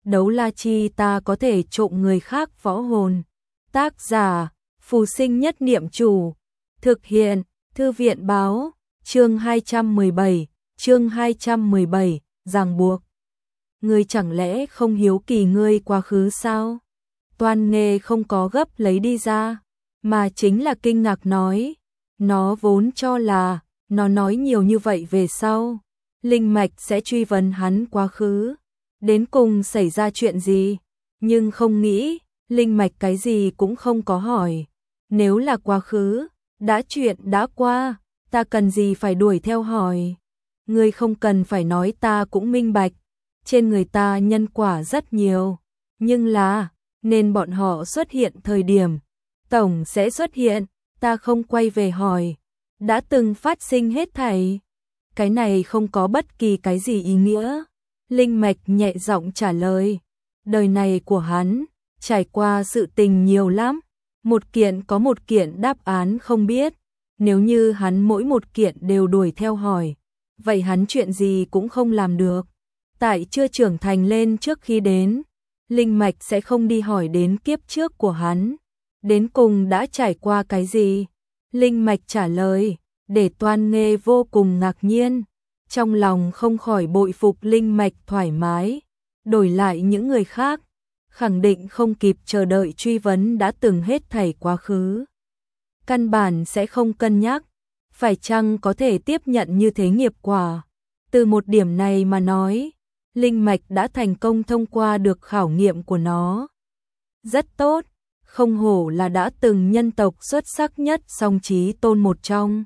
Đấu la chi ta có thể trộm người khác võ hồn. Tác giả, Phù Sinh Nhất Niệm Chủ. Thực hiện, Thư viện báo, chương 217, ràng buộc. Ngươi chẳng lẽ không hiếu kỳ ngươi quá khứ sao? Toan Nghê không có gấp lấy đi ra, mà chính là kinh ngạc nói. Nó vốn cho là, nó nói nhiều như vậy về sau, linh mạch sẽ truy vấn hắn quá khứ. Đến cùng xảy ra chuyện gì? Nhưng không nghĩ, linh mạch cái gì cũng không có hỏi. Nếu là quá khứ, chuyện đã qua, ta cần gì phải đuổi theo hỏi. Ngươi không cần phải nói, ta cũng minh bạch. Trên người ta nhân quả rất nhiều, nhưng là, nên bọn họ xuất hiện thời điểm, tổng sẽ xuất hiện, ta không quay về hỏi. Đã từng phát sinh hết thảy. Cái này không có bất kỳ cái gì ý nghĩa. Linh mạch nhẹ giọng trả lời. Đời này của hắn, trải qua sự tình nhiều lắm. Một kiện có một kiện đáp án không biết. Nếu như hắn mỗi một kiện đều đuổi theo hỏi, vậy hắn chuyện gì cũng không làm được. Tại chưa trưởng thành lên trước khi đến, linh mạch sẽ không đi hỏi đến kiếp trước của hắn. Đến cùng đã trải qua cái gì? Linh mạch trả lời, để Toan Nghê vô cùng ngạc nhiên. Trong lòng không khỏi bội phục linh mạch thoải mái. Đổi lại những người khác, khẳng định không kịp chờ đợi truy vấn đã từng hết thảy quá khứ. Căn bản sẽ không cân nhắc, phải chăng có thể tiếp nhận như thế nghiệp quả. Từ một điểm này mà nói, linh mạch đã thành công thông qua được khảo nghiệm của nó. Rất tốt, không hổ là đã từng nhân tộc xuất sắc nhất song chí tôn một trong.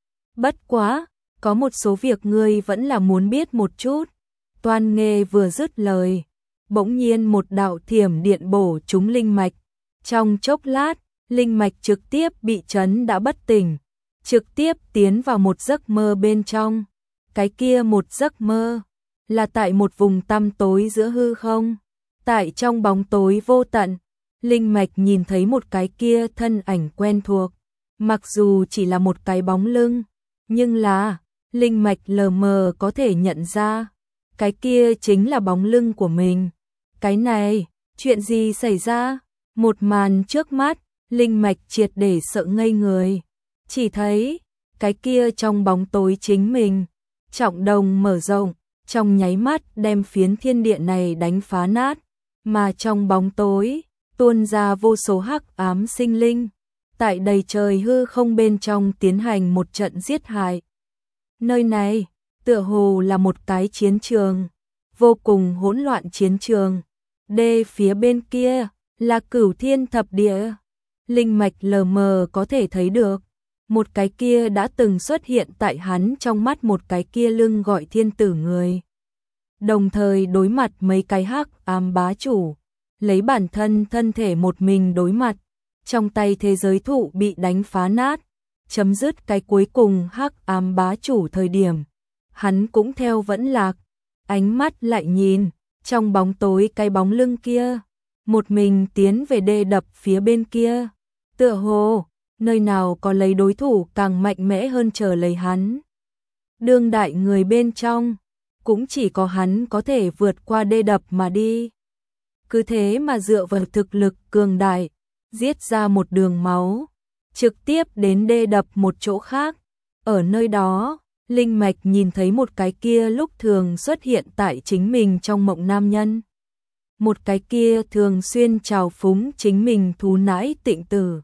Bất quá, có một số việc ngươi vẫn là muốn biết một chút. Toan Nghê vừa dứt lời, bỗng nhiên một đạo thiểm điện bổ trúng linh mạch. Trong chốc lát, linh mạch trực tiếp bị chấn đã bất tỉnh, trực tiếp tiến vào một giấc mơ bên trong. Cái kia một giấc mơ, là tại một vùng tăm tối giữa hư không. Tại trong bóng tối vô tận, linh mạch nhìn thấy một cái kia thân ảnh quen thuộc. Mặc dù chỉ là một cái bóng lưng, nhưng là, linh mạch lờ mờ có thể nhận ra, cái kia chính là bóng lưng của mình. Cái này, chuyện gì xảy ra? Một màn trước mắt, linh mạch triệt để sợ ngây người. Chỉ thấy, cái kia trong bóng tối chính mình, trọng đồng mở rộng, trong nháy mắt đem phiến thiên địa này đánh phá nát, mà trong bóng tối, tuôn ra vô số hắc ám sinh linh, tại đầy trời hư không bên trong tiến hành một trận giết hại. Nơi này, tựa hồ là một cái chiến trường, vô cùng hỗn loạn chiến trường. Phía bên kia, là Cửu Thiên Thập Địa. Linh mạch lờ mờ có thể thấy được, một cái kia đã từng xuất hiện tại hắn trong mắt một cái kia lưng gọi thiên tử người. Đồng thời đối mặt mấy cái hắc ám bá chủ, lấy bản thân thân thể một mình đối mặt, trong tay thế giới thụ bị đánh phá nát, chấm dứt cái cuối cùng hắc ám bá chủ thời điểm. Hắn cũng theo vẫn lạc, ánh mắt lại nhìn, trong bóng tối cái bóng lưng kia, một mình tiến về đê đập phía bên kia. Tựa hồ, nơi nào có lấy đối thủ càng mạnh mẽ hơn chờ lấy hắn. Đương đại người bên trong, cũng chỉ có hắn có thể vượt qua đê đập mà đi. Cứ thế mà dựa vào thực lực cường đại, giết ra một đường máu, trực tiếp đến đê đập một chỗ khác. Ở nơi đó, linh mạch nhìn thấy một cái kia lúc thường xuất hiện tại chính mình trong mộng nam nhân. Một cái kia thường xuyên trào phúng chính mình thú nãi Tịnh Tử.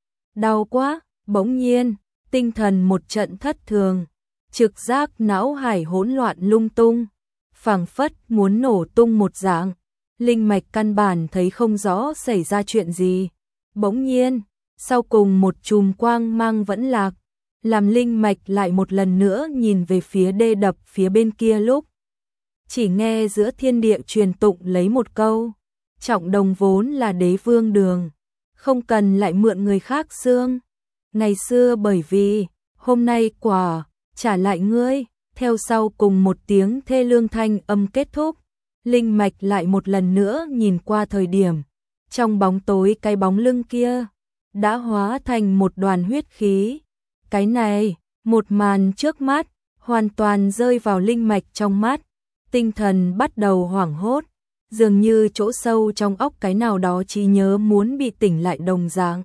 Đau quá, bỗng nhiên, tinh thần một trận thất thường, trực giác não hải hỗn loạn lung tung, phảng phất muốn nổ tung một dạng. Linh mạch căn bản thấy không rõ xảy ra chuyện gì. Bỗng nhiên, sau cùng một chùm quang mang vẫn lạc, làm linh mạch lại một lần nữa nhìn về phía đê đập phía bên kia lúc. Chỉ nghe giữa thiên địa truyền tụng lấy một câu, trọng đồng vốn là đế vương đường, không cần lại mượn người khác xương. Ngày xưa bởi vì, hôm nay quả, trả lại ngươi. Theo sau cùng một tiếng thê lương thanh âm kết thúc, linh mạch lại một lần nữa nhìn qua thời điểm. Trong bóng tối cái bóng lưng kia, đã hóa thành một đoàn huyết khí. Cái này, một màn trước mắt, hoàn toàn rơi vào linh mạch trong mắt. Tinh thần bắt đầu hoảng hốt, dường như chỗ sâu trong óc cái nào đó trí nhớ muốn bị tỉnh lại đồng dạng.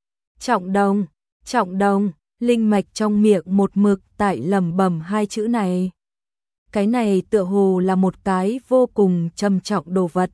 Trọng đồng, linh mạch trong miệng một mực tại lẩm bẩm hai chữ này. Cái này tựa hồ là một cái vô cùng trầm trọng đồ vật.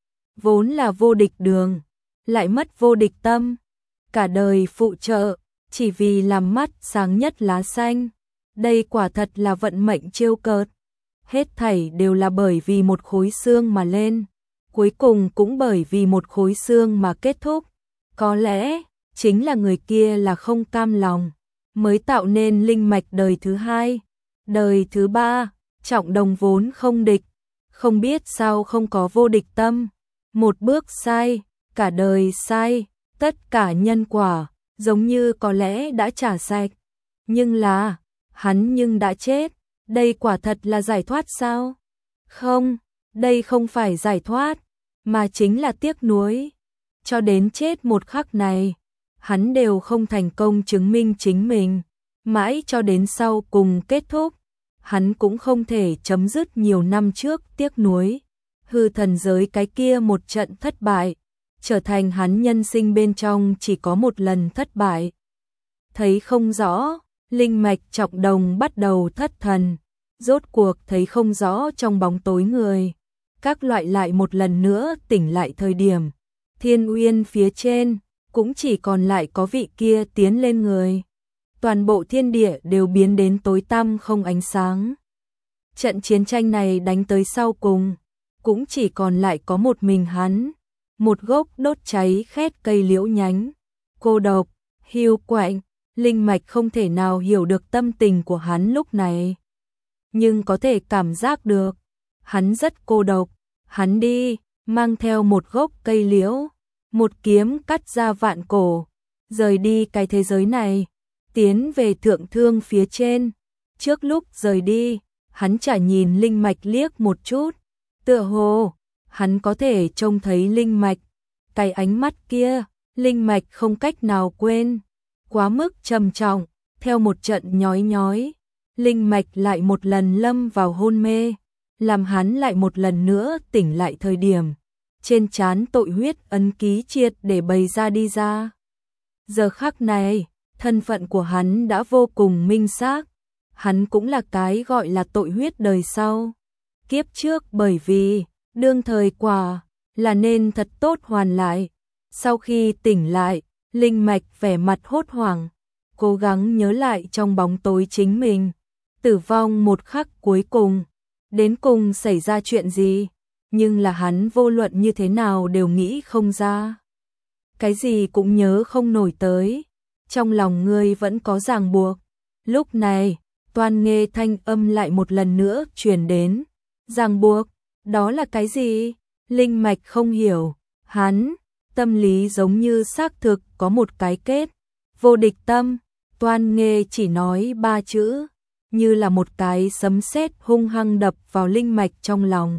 Vốn là vô địch đường, lại mất vô địch tâm. Cả đời phụ trợ, chỉ vì làm mắt sáng nhất lá xanh. Đây quả thật là vận mệnh trêu cợt. Hết thảy đều là bởi vì một khối xương mà lên, cuối cùng cũng bởi vì một khối xương mà kết thúc. Có lẽ, chính là người kia là không cam lòng, mới tạo nên linh mạch đời thứ hai. Đời thứ ba, Trọng đồng vốn không địch, không biết sao không có vô địch tâm. Một bước sai, cả đời sai, tất cả nhân quả, giống như có lẽ đã trả sạch. Nhưng là, hắn nhưng đã chết, đây quả thật là giải thoát sao? Không, đây không phải giải thoát, mà chính là tiếc nuối. Cho đến chết một khắc này, hắn đều không thành công chứng minh chính mình. Mãi cho đến sau cùng kết thúc, hắn cũng không thể chấm dứt nhiều năm trước tiếc nuối. Hư thần giới cái kia một trận thất bại, trở thành hắn nhân sinh bên trong chỉ có một lần thất bại. Thấy không rõ, linh mạch Trọng đồng bắt đầu thất thần, rốt cuộc thấy không rõ trong bóng tối người. Các loại lại một lần nữa tỉnh lại thời điểm, Thiên Uyên phía trên, cũng chỉ còn lại có vị kia tiến lên người. Toàn bộ thiên địa đều biến đến tối tăm không ánh sáng. Trận chiến tranh này đánh tới sau cùng, cũng chỉ còn lại có một mình hắn. Một gốc đốt cháy khét cây liễu nhánh, cô độc, hiu quạnh, linh mạch không thể nào hiểu được tâm tình của hắn lúc này. Nhưng có thể cảm giác được, hắn rất cô độc. Hắn đi, mang theo một gốc cây liễu, một kiếm cắt ra vạn cổ, rời đi cái thế giới này, tiến về thượng thương phía trên. Trước lúc rời đi, hắn chả nhìn linh mạch liếc một chút, tựa hồ hắn có thể trông thấy linh mạch. Cái ánh mắt kia, linh mạch không cách nào quên, quá mức trầm trọng. Theo một trận nhói nhói, linh mạch lại một lần lâm vào hôn mê, làm hắn lại một lần nữa tỉnh lại thời điểm, trên trán tội huyết ấn ký triệt để bày ra đi ra. Giờ khắc này, thân phận của hắn đã vô cùng minh xác, hắn cũng là cái gọi là tội huyết đời sau. Kiếp trước bởi vì đương thời quả là nên thật tốt hoàn lại. Sau khi tỉnh lại, linh mạch vẻ mặt hốt hoảng, cố gắng nhớ lại trong bóng tối chính mình, tử vong một khắc cuối cùng, đến cùng xảy ra chuyện gì, nhưng là hắn vô luận như thế nào đều nghĩ không ra. Cái gì cũng nhớ không nổi tới, trong lòng ngươi vẫn có ràng buộc. Lúc này, Toan Nghê thanh âm lại một lần nữa truyền đến. Ràng buộc, đó là cái gì? Linh mạch không hiểu, hắn, tâm lý giống như xác thực có một cái kết. Vô địch tâm, Toan Nghê chỉ nói 3 chữ, như là một cái sấm sét hung hăng đập vào linh mạch trong lòng.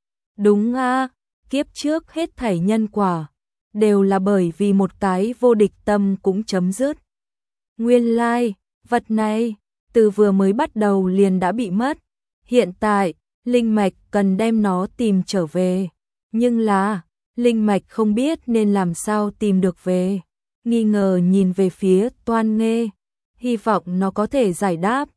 Đúng a, kiếp trước hết thảy nhân quả, đều là bởi vì một cái vô địch tâm cũng chấm dứt. Nguyên lai, vật này, từ vừa mới bắt đầu liền đã bị mất. Hiện tại, linh mạch cần đem nó tìm trở về. Nhưng là, linh mạch không biết nên làm sao tìm được về. Nghi ngờ nhìn về phía Toan Nghê, hy vọng nó có thể giải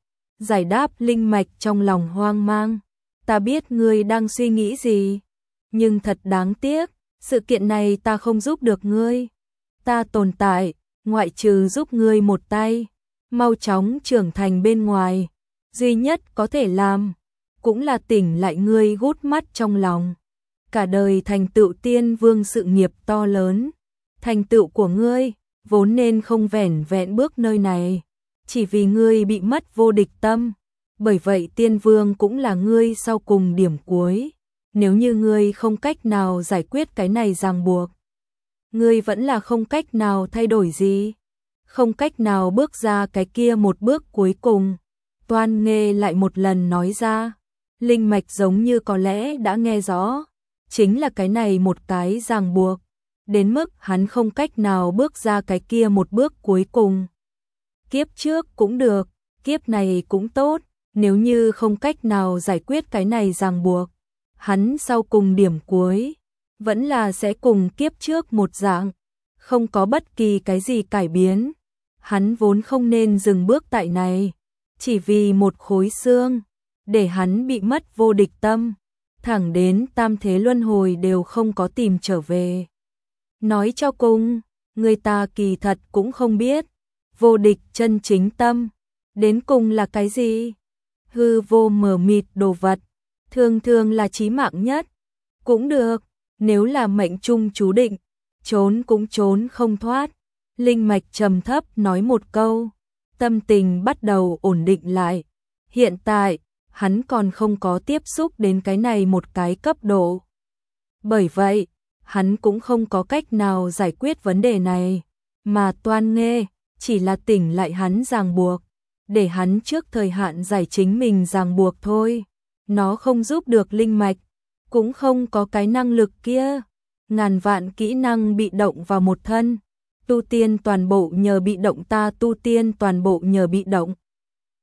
đáp linh mạch trong lòng hoang mang. Ta biết ngươi đang suy nghĩ gì, nhưng thật đáng tiếc, sự kiện này ta không giúp được ngươi. Ta tồn tại, ngoại trừ giúp ngươi một tay, mau chóng trưởng thành bên ngoài, duy nhất có thể làm, cũng là tỉnh lại ngươi gút mắt trong lòng. Cả đời thành tựu tiên vương sự nghiệp to lớn, thành tựu của ngươi, vốn nên không vẻn vẹn bước nơi này, chỉ vì ngươi bị mất vô địch tâm. Bởi vậy tiên vương cũng là ngươi sau cùng điểm cuối. Nếu như ngươi không cách nào giải quyết cái này ràng buộc, ngươi vẫn là không cách nào thay đổi gì, không cách nào bước ra cái kia một bước cuối cùng. Toan Nghê lại một lần nói ra, linh mạch giống như có lẽ đã nghe rõ, chính là cái này một cái ràng buộc, đến mức hắn không cách nào bước ra cái kia một bước cuối cùng. Kiếp trước cũng được, kiếp này cũng tốt, nếu như không cách nào giải quyết cái này ràng buộc, hắn sau cùng điểm cuối, vẫn là sẽ cùng kiếp trước một dạng, không có bất kỳ cái gì cải biến. Hắn vốn không nên dừng bước tại này, chỉ vì một khối xương, để hắn bị mất vô địch tâm, thẳng đến tam thế luân hồi đều không có tìm trở về. Nói cho cùng, người ta kỳ thật cũng không biết, vô địch chân chính tâm, đến cùng là cái gì? Hư vô mờ mịt đồ vật, thường thường là chí mạng nhất. Cũng được, nếu là mệnh trung chú định, trốn cũng trốn không thoát. Linh mạch trầm thấp nói một câu, tâm tình bắt đầu ổn định lại. Hiện tại, hắn còn không có tiếp xúc đến cái này một cái cấp độ. Bởi vậy, hắn cũng không có cách nào giải quyết vấn đề này, mà Toan Nghê chỉ là tỉnh lại hắn ràng buộc, để hắn trước thời hạn giải chính mình ràng buộc thôi. Nó không giúp được linh mạch, cũng không có cái năng lực kia. Ngàn vạn kỹ năng bị động vào một thân, tu tiên toàn bộ nhờ bị động, ta tu tiên toàn bộ nhờ bị động.